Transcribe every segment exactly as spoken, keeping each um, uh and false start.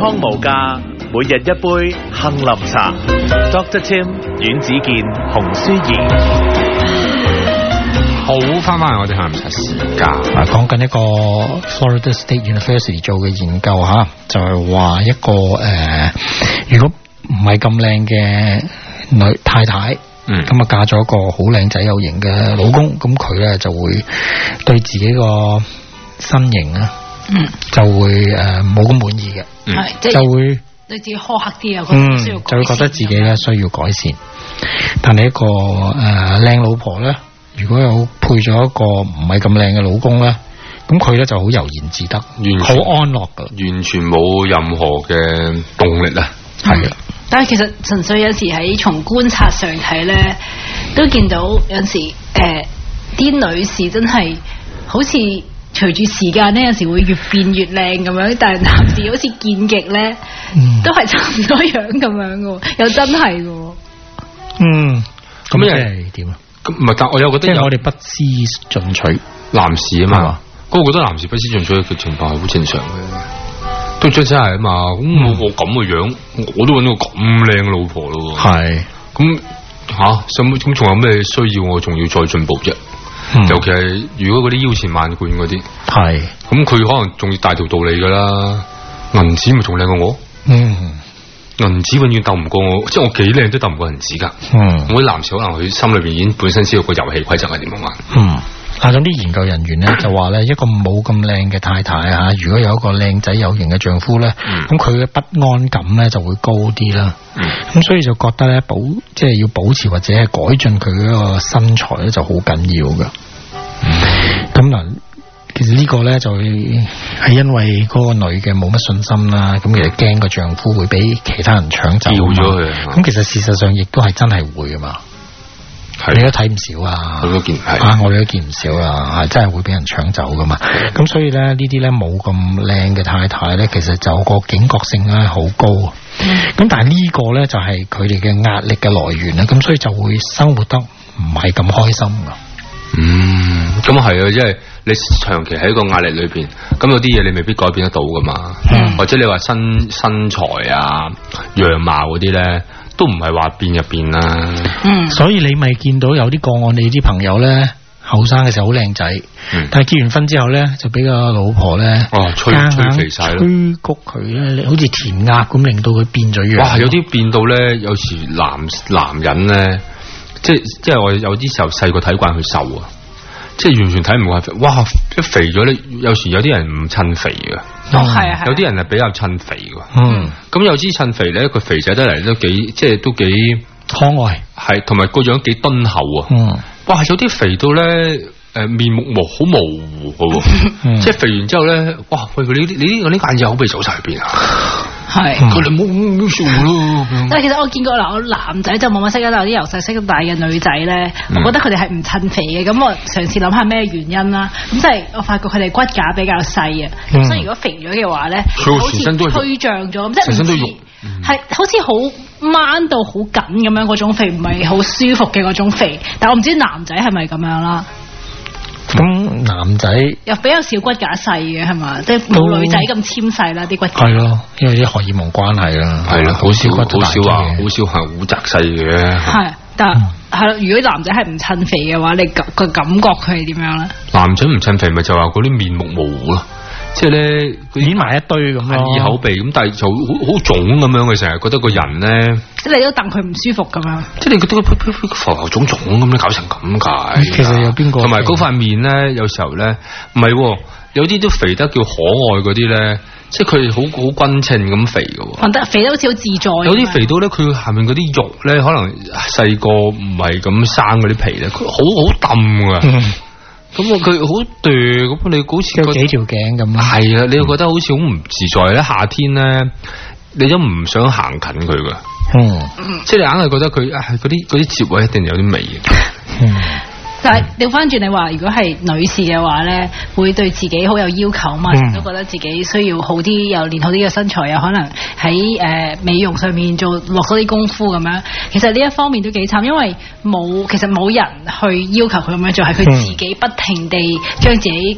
康無價，每日一杯杏林茶。Doctor Tim、阮子健、洪舒怡。 好，翻翻嚟我哋杏林茶時間。 啊，講緊一個 Florida State University 做嘅研究吓，就係話一個誒、呃，如果唔係咁靚嘅女太太。嗯，咁啊嫁咗一個好靚仔有型嘅老公，咁佢咧就會對自己個身形啊，嗯，就會誒冇咁滿意嘅，係、嗯，就會對自己苛刻啲啊， 嗯，需要就會覺得自己咧需要改善。但係一個誒靚、呃、老婆咧，如果有配咗一個唔係咁靚嘅老公咧，咁佢咧就好悠然自得，好安樂噶， 完全冇任何嘅動力啊，係啊。 但係其實純粹有時喺從觀察上睇咧，都見到有時誒啲、呃、女士真係好似隨住時間咧，有時會越變越靚咁樣，但係男士好似見極咧，嗯、都係差唔多樣咁樣嘅，又真係嘅。嗯， 咁即係點啊？ 咁唔係，但我又覺得有我哋不思進取， 男士啊嘛，咁我覺得男士不思進取嘅情況係好正常嘅。都真真係啊嘛，咁、嗯、我我咁嘅樣，我都搵到個咁靚嘅老婆咯。係，咁吓，咁咁仲有咩需要我仲要再進步啫、嗯？尤其係如果嗰啲腰纏萬貫嗰啲，係，咁佢可能仲要大條道理噶啦，銀紙咪仲靚過我。嗯，銀紙永遠鬥唔過我，即係我幾靚都鬥唔過銀紙噶。嗯，我啲男士可能佢心裏邊已經本身知道個遊戲規則係點樣玩。嗯。 嗱，咁啲研究人員咧就話咧，一個冇咁靚嘅太太啊，如果有一個靚仔有型嘅丈夫咧，咁佢嘅不安感咧就會高啲啦。咁、嗯、所以就覺得咧保，即係要保持或者係改進佢嗰個身材咧就好緊要噶。咁、嗯、嗱，其實呢個咧就係因為嗰個女嘅冇乜信心啦，咁其實驚個丈夫會俾其他人搶走咗佢。咁其實事實上亦都係真係會噶嘛。你都睇唔少啊，我都見啊，我哋都見唔少啊，係真係會俾人搶走噶嘛。咁所以咧呢啲咧冇咁靚嘅太太咧，其實就個警覺性咧好高。咁、嗯、但係呢個咧就係佢哋嘅壓力嘅來源啦。咁所以就會生活得唔係咁開心噶。 嗯，咁係啊，即係你長期喺個壓力裏邊，咁有啲嘢你未必改變得到噶嘛、嗯。或者你話身身材啊、樣貌嗰啲咧。都唔係話變就變啦， 嗯，所以你咪見到有啲個案，你啲朋友咧後生嘅時候好靚仔，但係結完婚之後咧就俾個老婆咧哦吹吹肥晒咯，吹谷佢咧，好似填鴨咁，令到佢變咗樣。 哇，有啲變到咧，有時男男人咧，即係即係我有啲時候細個睇慣佢瘦啊，即係完全睇唔慣肥。哇，一肥咗咧，有時有啲人唔襯肥嘅。哦，係啊，有啲人係比較襯肥嘅，嗯，咁有啲襯肥咧，佢肥仔得嚟都幾，即係都幾可愛，係，同埋個樣幾敦厚啊，嗯，哇，有啲肥到咧，誒、呃，面目模好模糊嘅，嗯、即係肥完之後咧，哇，喂，你你呢呢眼嘢好被走晒去邊啊？係，佢哋冇咁笑咯。 但係其實我見過嗱，我男仔就冇乜識啦，但係啲由細識到大嘅女仔咧，我覺得佢哋係唔襯肥嘅。咁我嘗試諗下咩原因啦。咁即係我發覺佢哋骨架比較細啊，咁、嗯、所以如果肥咗嘅話咧，好似推脹咗，即係唔似係好似好掹到好緊咁樣嗰種肥，唔係好舒服嘅嗰種肥。但係我唔知男仔係咪咁樣啦。 咁、嗯、男仔又比較少骨架細嘅係嘛，即係冇女仔咁纖細啦啲骨架。 係咯，因為啲荷爾蒙關係啦。係咯，好少骨好少話，好少係好窄細嘅。係，但係係咯，如果男仔係唔襯肥嘅話，你個感覺佢係點樣咧？男仔唔襯肥咪就話嗰啲面目模糊咯。即係咧， 演埋一堆咁咯， 耳口鼻咁，但係就好好腫咁樣嘅，成日覺得個人咧， 即係你都戥佢唔舒服咁樣， 即係你覺得佢浮浮腫腫咁樣搞成咁解。 其實有邊個？ 同埋嗰塊面咧，有時候咧，唔係，有啲都肥得叫可愛嗰啲咧，即係佢好好均稱咁肥嘅。 得肥得好似好自在。 有啲肥到咧，佢下面嗰啲肉咧，可能細個唔係咁生嗰啲皮咧，佢好好冧噶。嗯咁啊，佢好對，咁你好似有幾條頸咁。 係啊，你又覺得好似好唔自在咧。夏天咧，你都唔想行近佢噶。嗯，即係你硬係覺得佢啊，嗰啲嗰啲節位一定有啲味嘅。嗯。但係調翻轉你話，如果係女士嘅話咧，會對自己好有要求嘛，嗯、都覺得自己需要好啲，又練好啲嘅身材，又可能喺誒、呃、美容上面做落多啲功夫咁樣。其實呢一方面都幾慘，因為冇其實冇人去要求佢咁樣做，係佢自己不停地將自己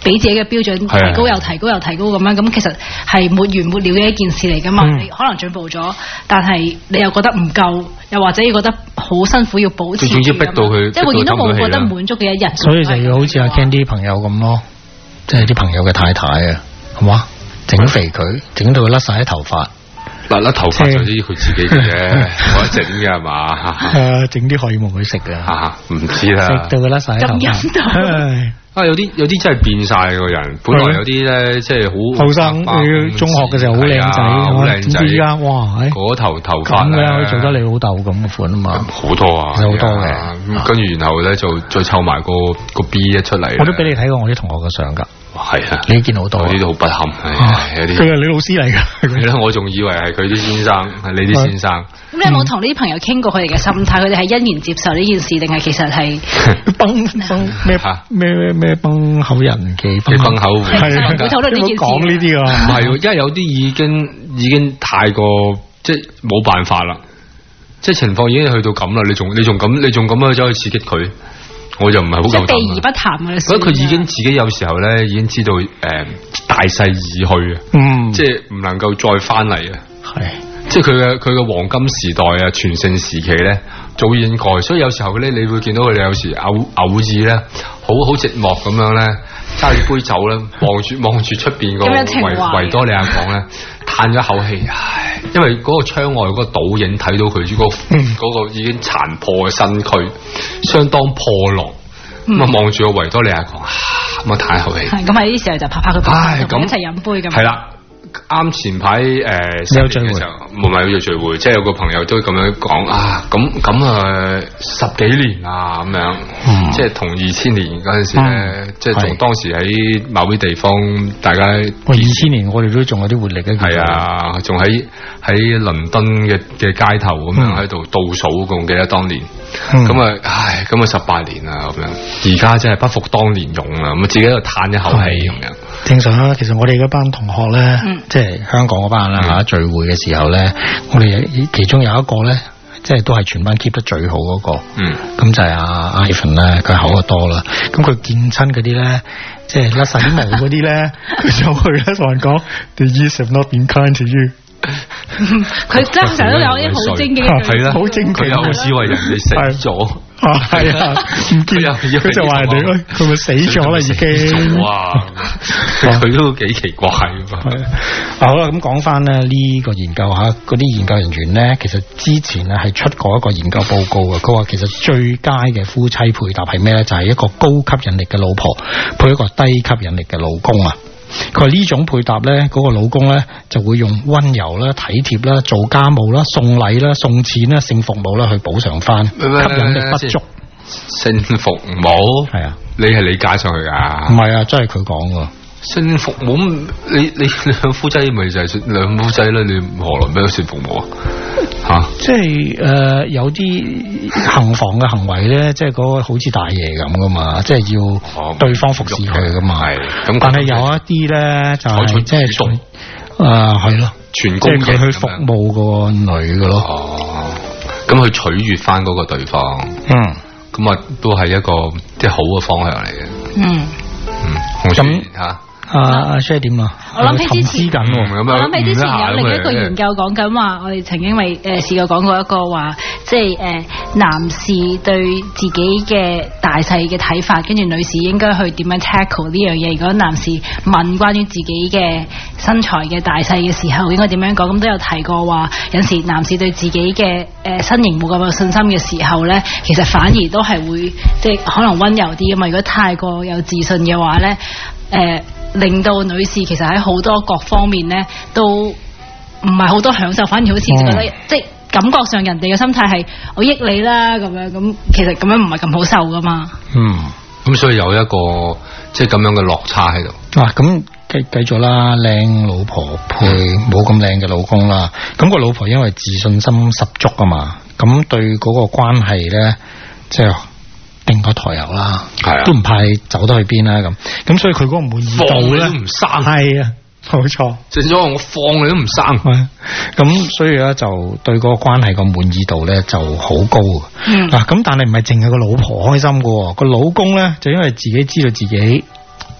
俾自己嘅標準提高又提高又提高咁樣，咁其實係沒完沒了嘅一件事嚟噶嘛。嗯、你可能進步咗，但係你又覺得唔夠，又或者要覺得好辛苦要保持， 總之逼到佢， 即係永遠都冇覺得滿足嘅一日。 所以就要好似阿 Candy 朋友咁咯，即係啲朋友嘅太太啊，係嘛，整肥佢，整到佢甩晒啲頭髮。 甩甩頭髮嗰啲佢自己嘅啫，我整嘅係嘛？ 誒，整啲荷爾蒙佢食嘅， 嚇唔知啦。 食到佢甩晒頭髮。啊， 有啲有啲真係變晒個人，本來有啲咧即係好後生，你中學嘅時候好靚仔， 好靚仔。 依家哇， 嗰頭頭髮咁嘅，做得你老豆咁嘅款啊嘛。 好多啊， 有好多嘅。 跟住然後咧就再湊埋個個 B 一出嚟。 我都俾你睇過我啲同學嘅相㗎。 係啊， 你見好多， 嗰啲都好不堪，有啲。 佢係你老師嚟㗎， 係啦，我仲以為係佢啲先生，係你啲先生。 咁你有冇同呢啲朋友傾過佢哋嘅心態？佢哋係欣然接受呢件事，定係其實係崩崩咩咩咩崩口人嘅崩口會？ 係唔會討論呢件事？ 講呢啲啊， 唔係，因為有啲已經已經太過即係冇辦法啦，即係情況已經去到咁啦，你仲你仲咁你仲咁樣走去刺激佢？我就唔係好夠膽。 避而不談嘅。 覺得佢已經自己有時候咧，已經知道誒、呃、大勢已去啊， 嗯，即係唔能夠再翻嚟啊。 係， 即係佢嘅佢嘅黃金時代啊，全盛時期咧，早已經過。所以有時候咧，你會見到佢哋有時偶偶爾咧，好好寂寞咁樣咧，揸住杯酒咧，望住望住出邊個維維多利亞港咧，嘆咗口氣，唉，因為嗰個窗外嗰個倒影睇到佢嗰、嗰個嗰、嗯、個已經殘破嘅身軀，相當破落。咁啊望住個維多利亞港，咁啊嘆一口氣。係咁喺呢啲時候就拍拍佢膊頭，一齊飲杯咁。係啦。啱前排誒有聚會嘅時候，唔係有聚會，即係有個朋友都咁樣講啊，咁咁啊十幾年啊咁樣，嗯、即係同二千年嗰陣時咧，嗯、即係仲當時喺某啲地方，大家二千年我哋都仲有啲活力嘅， 係啊，仲喺喺倫敦嘅嘅街頭咁樣喺度倒數，咁記得當年，咁啊、嗯、唉，咁啊十八年啊咁樣，而家真係不復當年勇啊，咁啊自己喺度嘆一口氣咁樣。 正常啦，其實我哋嗰班同學咧，嗯、即係香港嗰班啦吓，嗯、聚會嘅時候咧，我哋其中有一個咧，即係都係全班 keep 得最好嗰、嗰個，嗯，咁就係阿 Ivan 咧，佢口就多啦，咁佢見親嗰啲咧，即係甩晒啲毛嗰啲咧，佢就去咧同人講 The years have not been kind to you。 佢真係成日都有啲好精嘅， 係啦，好精佢有以為人哋死咗， 係啊，唔見佢就話人哋佢咪死咗啦已經，哇， 佢都幾奇怪噶。 好啦，咁講翻咧呢個研究吓，嗰啲研究人員咧，其實之前咧係出過一個研究報告嘅，佢話其實最佳嘅夫妻配搭係咩咧？就係一個高吸引力嘅老婆配一個低吸引力嘅老公啊。佢話呢種配搭咧，嗰、嗰個老公咧就會用溫柔啦、體貼啦、做家務啦、送禮啦、送錢啦、性服務啦去補償翻吸引力不足。 性服務係啊，你係理解上去噶？ 唔係啊，真係佢講噶。 性服務，你你兩夫妻咪就係兩夫妻啦，你何來咩性服務啊？吓， 即係誒、呃，有啲行房嘅行為咧，即係嗰個好似大爺咁噶嘛，即係要對方服侍佢噶嘛。係咁，但係有一啲咧就係、是、即係誒係咯，全即係佢去服務個女噶咯。 哦，咁去取悅翻嗰個對方。 嗯， 咁啊都係一個即係好嘅方向嚟嘅。 嗯嗯，咁吓。 阿阿 Sir 點啊？ 我諗起之前， 嗯、 我諗起之前有另一個研究講緊話，我哋曾經咪誒試過講過一個話，即係誒、呃、男士對自己嘅大細嘅睇法，跟住女士應該去點樣 tackle 呢樣嘢。如果男士問關於自己嘅身材嘅大細嘅時候，應該點樣講？咁都有提過話，有時男士對自己嘅誒、呃、身形冇咁有信心嘅時候咧，其實反而都係會即係可能溫柔啲啊嘛。如果太過有自信嘅話咧，誒、呃。令到女士其實喺好多各方面咧都唔係好多享受，反而好似覺得、嗯、即係感覺上人哋嘅心態係我益你啦咁樣，咁其實咁樣唔係咁好受噶嘛。嗯， 咁所以有一個即係咁樣嘅落差喺度。 嗱、啊，咁繼繼續啦，靚老婆配冇咁靚嘅老公啦。咁、個老婆因為自信心十足啊嘛，咁對嗰個關係咧即係。定個台油啦，係啊，都唔怕走得去邊啦咁，咁所以佢嗰個滿意度咧， 都唔生， 係啊，冇錯， 正所謂我放你都唔生， 咁所以咧就對嗰個關係個滿意度咧就好高，嗯，嗱咁但係唔係淨係個老婆開心噶，個老公咧就因為自己知道自己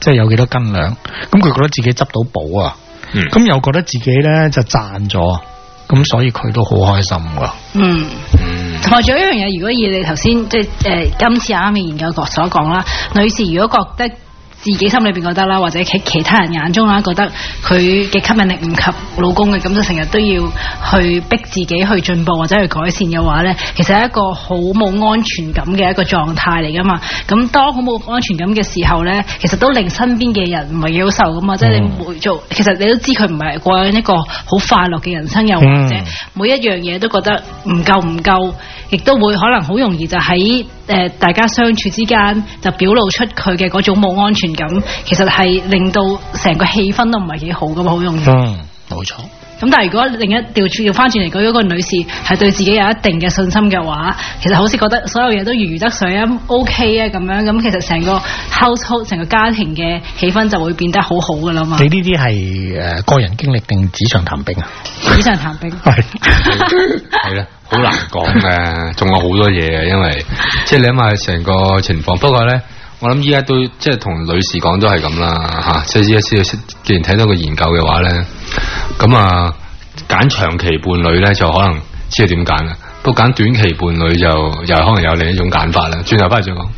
即係有幾多斤兩，咁佢覺得自己執到寶啊，咁、嗯、又覺得自己咧就賺咗，咁所以佢都好開心噶。嗯， 同埋仲有一樣嘢，如果以你頭先即係誒今次啱啱嘅研究所所講啦，女士如果覺得自己心裏邊覺得啦，或者喺其他人眼中啦，覺得佢嘅吸引力唔及老公嘅，咁就成日都要去逼自己去進步或者去改善嘅話呢，其實係一個好冇安全感嘅一個狀態嚟噶嘛。咁當好冇安全感嘅時候呢，其實都令身邊嘅人唔係幾好受噶嘛。即係、嗯、你每做，其實你都知佢唔係過緊一個好快樂嘅人生，又或者每一樣嘢都覺得唔夠唔夠，亦都會可能好容易就喺誒大家相處之間就表露出佢嘅嗰種冇安全感，其實係令到成個氣氛都唔係幾好噶嘛，好容易。 嗯，冇錯。 咁但係如果另一調調翻轉嚟講，如果個女士係對自己有一定嘅信心嘅話，其實好似覺得所有嘢都如魚得水啊 ，OK 啊咁樣，咁其實成個 household 成個家庭嘅氣氛就會變得好好噶啦嘛。 你呢啲係誒個人經歷定紙上談兵啊？ 紙上談兵係係啦，好難講嘅，仲有好多嘢嘅，因為即係你諗下成個情況。不過咧，我諗依家都即係同女士講都係咁啦吓，即係依家先既然睇到個研究嘅話咧，咁啊揀長期伴侶咧就可能知道點揀啦，不過揀短期伴侶就又可能有另一種揀法啦。轉頭翻嚟再講。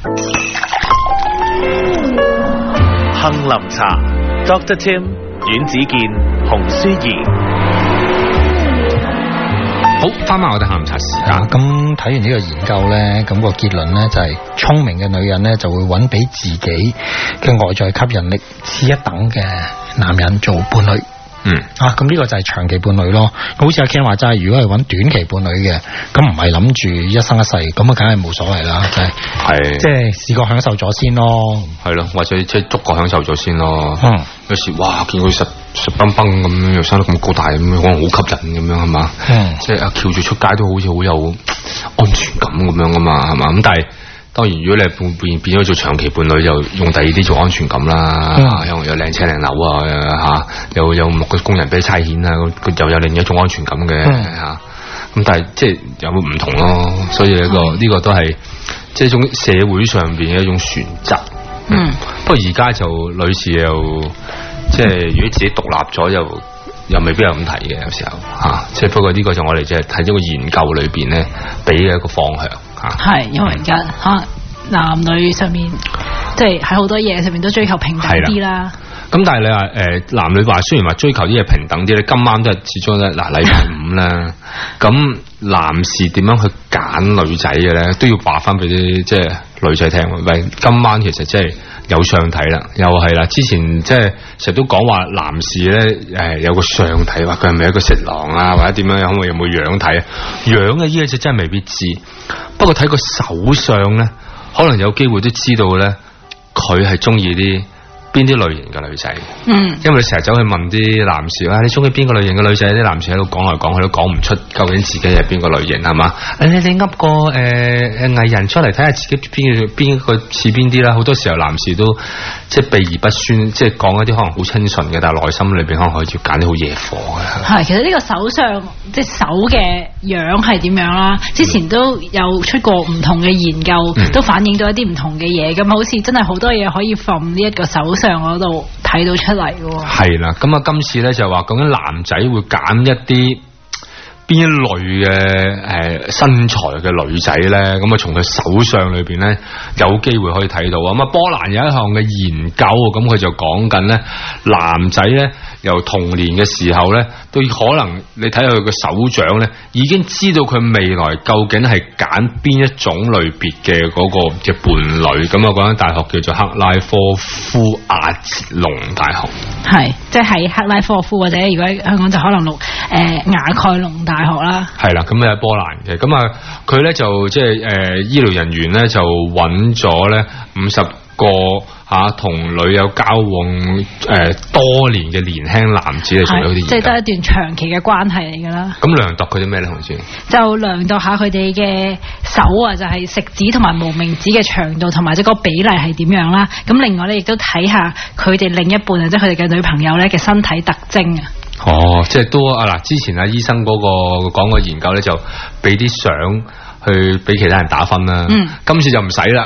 杏林茶 ，Doctor Tim 阮子健、洪舒怡。 好，翻埋我哋杏林茶時間。 咁睇完呢個研究咧，咁、個結論咧就係聰明嘅女人咧就會揾比自己嘅外在吸引力次一等嘅男人做伴侶。嗯，啊，咁呢個就係長期伴侶咯。好似阿 Ken 話齋，如果係揾短期伴侶嘅，咁唔係諗住一生一世，咁啊，梗係冇所謂啦，就係係即係試過享受咗先咯，係咯，或者即係逐個享受咗先咯。 嗯， 有時哇，見佢實實崩崩咁樣，又生得咁高大咁樣，可能好吸引咁樣係嘛？嗯，即係阿翹住出街都好似好有安全感咁樣噶嘛，係嘛？咁但係。當然，如果你係變變咗做長期伴侶，就用第二啲做安全感啦，嗯、有有靚車靚樓啊，吓，有有六個工人俾你差遣啊，又有另一種安全感嘅吓。咁、嗯嗯、但係即係有冇唔同咯？所以一、這個呢、嗯、個都係即係一種社會上邊嘅一種選擇。嗯，不過而家就女士又即係如果自己獨立咗，又又未必有咁睇嘅，有時候吓。即、啊、係不過呢個就我哋即係睇咗個研究裏邊咧，俾嘅一個方向。 係，因為而家可能男女上面，即係喺好多嘢上面都追求平等啲啦。 咁但係你話誒、呃，男女話雖然話追求啲嘢平等啲咧，今晚都係始終咧，嗱禮拜五啦。咁男士點樣去揀女仔嘅咧，都要話翻俾啲即係女仔聽。喂，今晚其實即係有相睇啦，又係啦。之前即係成日都講話男士咧，誒有個相睇，話佢係咪一個色狼啊，或者點樣，可唔可以有冇樣睇啊？樣嘅呢嘢就真係未必知。不過睇個手相咧，可能有機會都知道咧，佢係中意啲邊啲類型嘅女仔。嗯，因為你成日走去問啲男士啊，你中意邊個類型嘅女仔？啲男士喺度講嚟講去都講唔出究竟自己係邊個類型，係嘛？誒，你你噏個誒誒藝人出嚟睇下自己邊邊個似邊啲啦。好多時候男士都即係避而不宣，即係講一啲可能好清純嘅，但係內心裏邊可能可以揀啲好野火嘅。係， 其實呢個手相即係手嘅樣係點樣啦？之前都有出過唔同嘅研究，嗯、都反映到一啲唔同嘅嘢。咁好似真係好多嘢可以從呢一個手相嗰度睇到出嚟嘅。 係啦，咁啊，今次咧就話究竟男仔會揀一啲邊一類嘅誒身材嘅女仔咧？咁啊，從佢手相裏邊咧有機會可以睇到啊。咁啊，波蘭有一項嘅研究，咁佢就講緊咧，男仔咧由童年嘅時候咧，都可能你睇下佢嘅手掌咧，已經知道佢未來究竟係揀邊一種類別嘅嗰個嘅伴侶。咁啊，嗰間大學叫做克拉科夫亞捷隆大學，係即係克拉科夫，或者如果喺香港就可能錄誒雅蓋隆大學啦。係啦，咁喺波蘭嘅，咁啊佢咧就即係誒醫療人員咧就揾咗咧五十個吓同女友交往誒、呃、多年嘅年輕男子嚟做咗啲研究， 即係得一段長期嘅關係嚟噶啦。 咁量度佢啲咩咧？同先就量度下佢哋嘅手啊，就係、是、食指同埋無名指嘅長度同埋即係個比例係點樣啦。咁另外咧亦都睇下佢哋另一半啊，即係佢哋嘅女朋友咧嘅身體特徵啊。 哦，即係都啊嗱，之前啊醫生嗰、那個講個研究咧，就俾啲相去俾其他人打分啦。嗯，今次就唔使啦。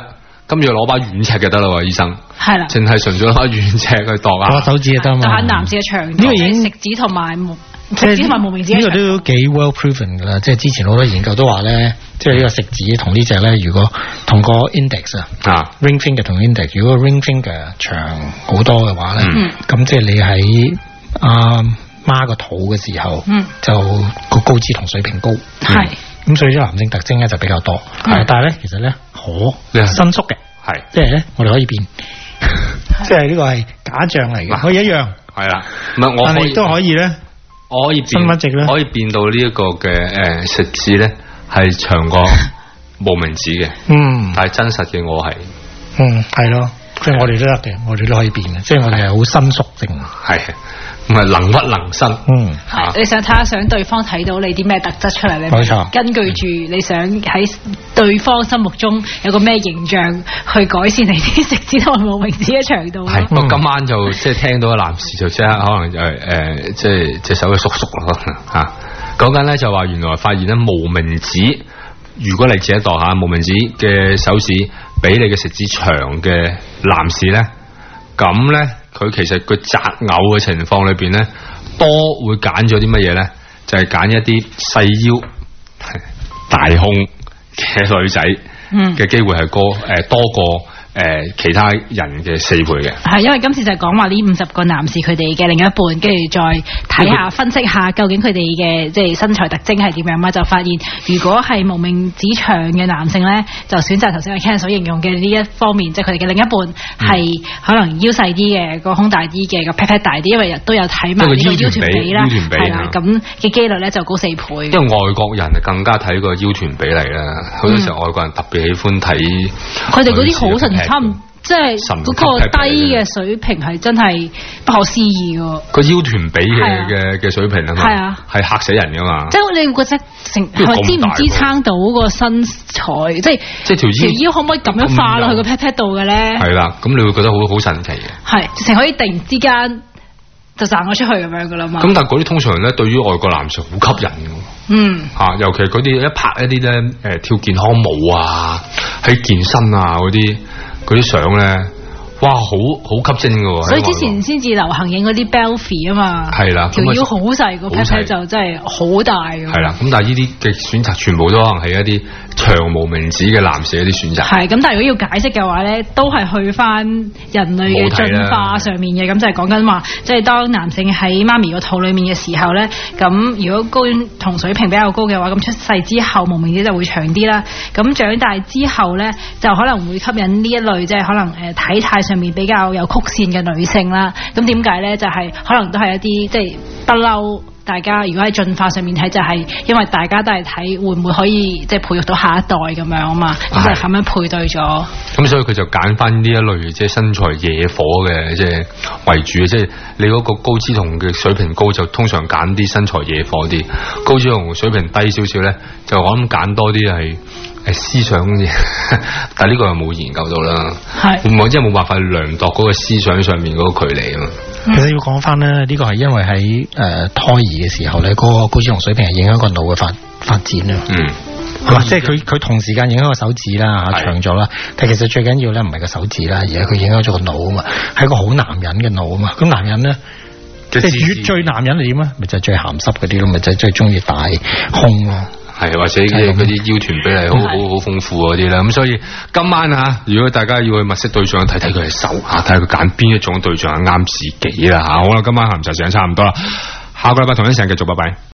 跟住攞把軟尺就得啦喎，醫生。 係啦， 淨係純粹攞軟尺去度下。 攞手指就得嘛。 度下男士嘅長度， 呢個已經食指同埋食指同埋無名指嘅長度。 呢個都幾 well proven 噶啦，即係之前好多研究都話咧，即係呢個食指同呢隻咧，如果同個 index 啊，ring finger 同 index，如果 ring finger 長好多嘅話咧，咁、嗯、即係你喺阿媽個肚嘅時候，嗯、就個高脂同水平高。係。咁所以啲男性特徵咧就比較多，係、嗯，但係咧其實咧可伸縮嘅，係，即係咧我哋可以變，即係呢個係假象嚟嘅，可以一樣，係啦，唔係我，但係亦都可以咧，我可以變乜值咧，可以變到呢一個嘅誒食指咧係長過無名指嘅，嗯，但係真實嘅我係，嗯，係咯，即係我哋都得嘅，我哋都可以變嘅，即係我哋係好伸縮性，係。唔係能屈能伸，嗯，啊、你想睇下想對方睇到你啲咩特質出嚟咧？冇錯，根據住你想喺對方心目中有個咩形象去改善你啲食指同埋無名指嘅長度。係，我、嗯、今晚就即係聽到個男士就即刻可能就係誒，即係隻手去縮縮咯吓。講緊咧就話原來發現咧無名指，如果你自己度下無名指嘅手指比你嘅食指長嘅男士咧，咁咧。佢其實個擇偶嘅情況裏邊咧，多會揀咗啲乜嘢咧？就係、是、揀一啲細腰、大胸嘅女仔嘅機會係高誒、呃、多過。誒、呃，其他人嘅四倍嘅，係因為今次就係講話呢五十個男士佢哋嘅另一半，跟住再睇下分析下究竟佢哋嘅即係身材特徵係點樣嘛，就發現如果係無名指長嘅男性咧，就選擇頭先阿 Ken 所形容嘅呢一方面，即係佢哋嘅另一半係可能腰細啲嘅，個胸大啲嘅，個 pat pat 大啲，因為日都有睇埋呢個腰臀比啦，係啦，咁嘅機率咧就高四倍。因為外國人更加睇個腰臀比例啦，好、嗯、多時候外國人特別喜歡睇，佢哋嗰啲好神。差唔即係嗰個低嘅水平係真係不可思議嘅，個腰臀比嘅嘅嘅水平啊嘛，係啊，係嚇死人噶嘛，即係你會覺得成係咪支唔支撐到個身材，即係即係條腰條腰可唔可以咁樣化落去個 pat pat 度嘅咧？係啦，咁你會覺得好好神奇嘅，係成可以突然之間就彈咗出去咁樣噶啦嘛。咁但係嗰啲通常咧對於外國男士好吸引嘅，嗯吓，尤其係嗰啲一拍一啲咧誒跳健康舞啊，喺健身啊嗰啲。嗰啲相咧，哇，好好吸睛噶，所以之前先至流行影嗰啲 belfie 啊嘛，係啦，條腰好細，個 pat pat 就真係好大噶，係啦，咁但係呢啲嘅選擇全部都可能係一啲長無名指嘅男士一啲選擇，係咁，但係如果要解釋嘅話咧，都係去翻人類嘅進化上面嘅，咁就係講緊話，即係當男性喺媽咪個肚裏面嘅時候咧，咁如果睾丸同水平比較高嘅話，咁出世之後無名指就會長啲啦，咁長大之後咧就可能會吸引呢一類即係可能誒體態上面比較有曲線嘅女性啦，咁點解咧？就係、是、可能都係一啲即係不嬲。大家如果喺進化上面睇，就係、是、因為大家都係睇會唔會可以即係培育到下一代咁樣啊嘛，咁就咁樣配對咗。咁所以佢就揀翻呢一類即係身材野火嘅即係為主，即係你嗰個高脂酮嘅水平高，就通常揀啲身材野火啲；高脂酮水平低少少咧，就我諗揀多啲係誒思想嘅。但係呢個又冇研究到啦，係會唔會即係冇辦法量度嗰個思想上面嗰個距離啊嘛？其實要講翻咧，呢、這個係因為喺誒、呃、胎兒嘅時候咧，嗰、那個高脂酮水平係影響個腦嘅發發展啊。嗯，係即係佢佢同時間影響個手指啦，長咗啦。但其實最緊要咧唔係個手指啦，而係佢影響咗個腦啊嘛，係一個好男人嘅腦啊嘛。咁男人咧，即係越最男人係點啊？咪就係、是、最鹹濕嗰啲咯，咪就係、是、最中意大胸咯。係或者嗰啲腰臀比例好好好豐富嗰啲啦，咁所以今晚啊，如果大家要去物色對象，睇睇佢係手吓，睇下佢揀邊一種對象啱自己啦吓。好啦，今晚下午就時間差唔多啦，下個禮拜同一時間繼續，拜拜。